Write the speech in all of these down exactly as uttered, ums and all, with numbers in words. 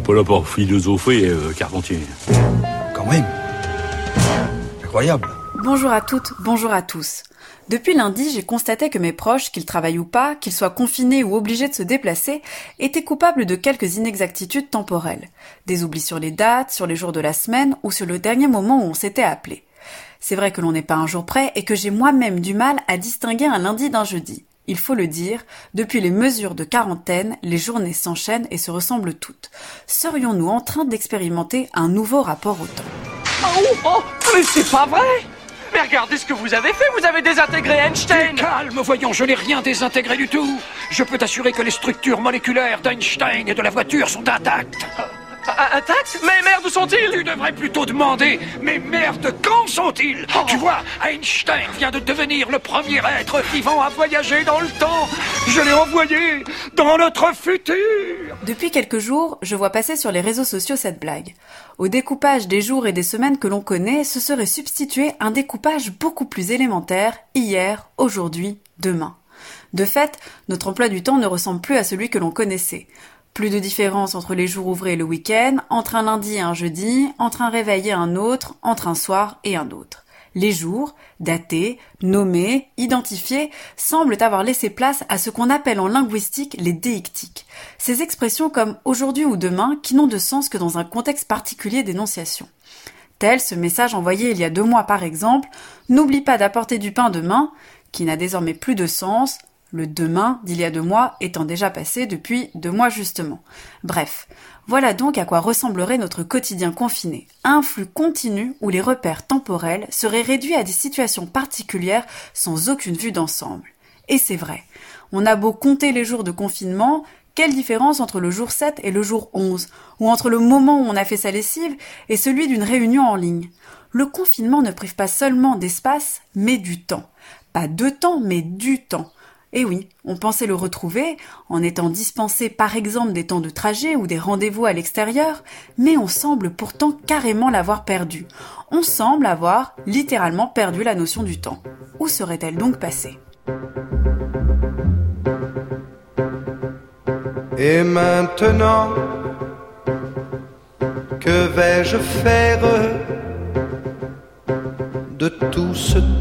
pas là pour philosopher, euh, Carpentier. Quand même. Incroyable. Bonjour à toutes, bonjour à tous. Depuis lundi, j'ai constaté que mes proches, qu'ils travaillent ou pas, qu'ils soient confinés ou obligés de se déplacer, étaient coupables de quelques inexactitudes temporelles. Des oublis sur les dates, sur les jours de la semaine ou sur le dernier moment où on s'était appelé. C'est vrai que l'on n'est pas un jour près et que j'ai moi-même du mal à distinguer un lundi d'un jeudi. Il faut le dire, depuis les mesures de quarantaine, les journées s'enchaînent et se ressemblent toutes. Serions-nous en train d'expérimenter un nouveau rapport au temps ? Oh, oh, mais c'est pas vrai! Mais regardez ce que vous avez fait, vous avez désintégré Einstein! Calme, voyons, je n'ai rien désintégré du tout. Je peux t'assurer que les structures moléculaires d'Einstein et de la voiture sont intactes. Intacts? Mais merde, où sont-ils? Tu devrais plutôt demander, mais merde, quand sont-ils? oh. Tu vois, Einstein vient de devenir le premier être vivant à voyager dans le temps. Je l'ai envoyé dans notre futur. Depuis quelques jours, je vois passer sur les réseaux sociaux cette blague. Au découpage des jours et des semaines que l'on connaît, se serait substitué un découpage beaucoup plus élémentaire, hier, aujourd'hui, demain. De fait, notre emploi du temps ne ressemble plus à celui que l'on connaissait. Plus de différence entre les jours ouvrés et le week-end, entre un lundi et un jeudi, entre un réveil et un autre, entre un soir et un autre. Les jours, datés, nommés, identifiés, semblent avoir laissé place à ce qu'on appelle en linguistique les déictiques. Ces expressions comme « aujourd'hui » ou « demain » qui n'ont de sens que dans un contexte particulier d'énonciation. Tel ce message envoyé il y a deux mois par exemple « N'oublie pas d'apporter du pain demain » qui n'a désormais plus de sens, le demain d'il y a deux mois étant déjà passé depuis deux mois justement. Bref, voilà donc à quoi ressemblerait notre quotidien confiné. Un flux continu où les repères temporels seraient réduits à des situations particulières sans aucune vue d'ensemble. Et c'est vrai, on a beau compter les jours de confinement, quelle différence entre le jour sept et le jour onze, ou entre le moment où on a fait sa lessive et celui d'une réunion en ligne. Le confinement ne prive pas seulement d'espace, mais du temps. Pas de temps, mais du temps. Et oui, on pensait le retrouver en étant dispensé par exemple des temps de trajet ou des rendez-vous à l'extérieur, mais on semble pourtant carrément l'avoir perdu. On semble avoir littéralement perdu la notion du temps. Où serait-elle donc passée ? Et maintenant, que vais-je faire de tout ce temps ?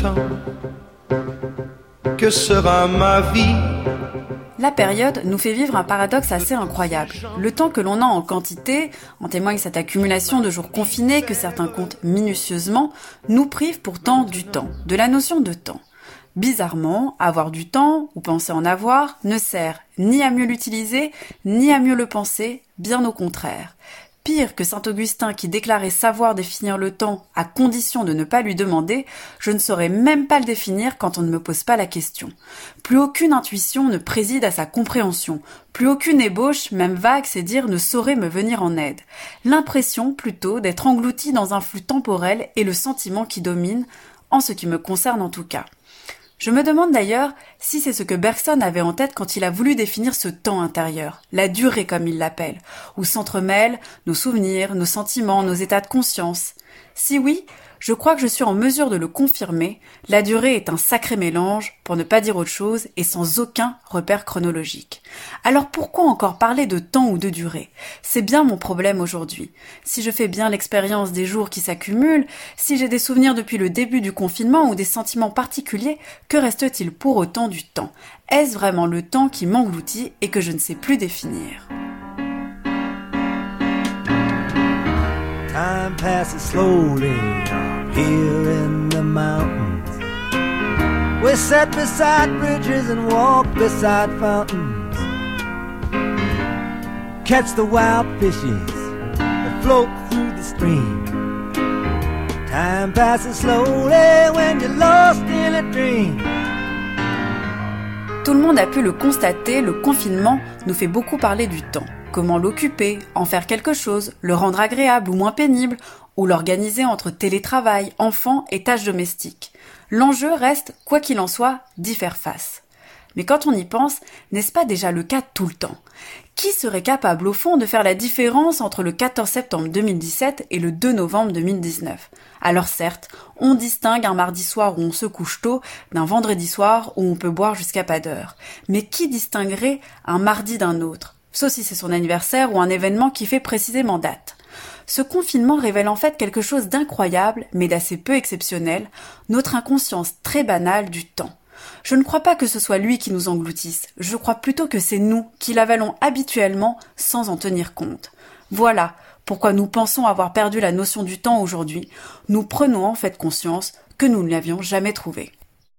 Que sera ma vie ? La période nous fait vivre un paradoxe assez incroyable. Le temps que l'on a en quantité, en témoigne cette accumulation de jours confinés que certains comptent minutieusement, nous prive pourtant du temps, de la notion de temps. Bizarrement, avoir du temps, ou penser en avoir, ne sert ni à mieux l'utiliser, ni à mieux le penser, bien au contraire. Pire que saint Augustin qui déclarait savoir définir le temps à condition de ne pas lui demander, je ne saurais même pas le définir quand on ne me pose pas la question. Plus aucune intuition ne préside à sa compréhension, plus aucune ébauche, même vague, c'est dire, ne saurait me venir en aide. L'impression, plutôt, d'être englouti dans un flux temporel est le sentiment qui domine, en ce qui me concerne en tout cas. Je me demande d'ailleurs si c'est ce que Bergson avait en tête quand il a voulu définir ce temps intérieur, la durée comme il l'appelle, où s'entremêlent nos souvenirs, nos sentiments, nos états de conscience. Si oui, je crois que je suis en mesure de le confirmer, la durée est un sacré mélange, pour ne pas dire autre chose, et sans aucun repère chronologique. Alors pourquoi encore parler de temps ou de durée ? C'est bien mon problème aujourd'hui. Si je fais bien l'expérience des jours qui s'accumulent, si j'ai des souvenirs depuis le début du confinement ou des sentiments particuliers, que reste-t-il pour autant du temps ? Est-ce vraiment le temps qui m'engloutit et que je ne sais plus définir ? Time passes slowly here in the mountains. We sat beside bridges and walk beside fountains. Catch the wild fishes that float through the stream. Time passes slowly when you're lost in a dream. Tout le monde a pu le constater, le confinement nous fait beaucoup parler du temps. Comment l'occuper, en faire quelque chose, le rendre agréable ou moins pénible, ou l'organiser entre télétravail, enfants et tâches domestiques. L'enjeu reste, quoi qu'il en soit, d'y faire face. Mais quand on y pense, n'est-ce pas déjà le cas tout le temps ? Qui serait capable au fond de faire la différence entre le quatorze septembre deux mille dix-sept et le deux novembre deux mille dix-neuf ? Alors certes, on distingue un mardi soir où on se couche tôt d'un vendredi soir où on peut boire jusqu'à pas d'heure. Mais qui distinguerait un mardi d'un autre ? sauf si c'est son anniversaire ou un événement qui fait précisément date. Ce confinement révèle en fait quelque chose d'incroyable, mais d'assez peu exceptionnel, notre inconscience très banale du temps. Je ne crois pas que ce soit lui qui nous engloutisse, je crois plutôt que c'est nous qui l'avalons habituellement sans en tenir compte. Voilà pourquoi nous pensons avoir perdu la notion du temps aujourd'hui, nous prenons en fait conscience que nous ne l'avions jamais trouvée.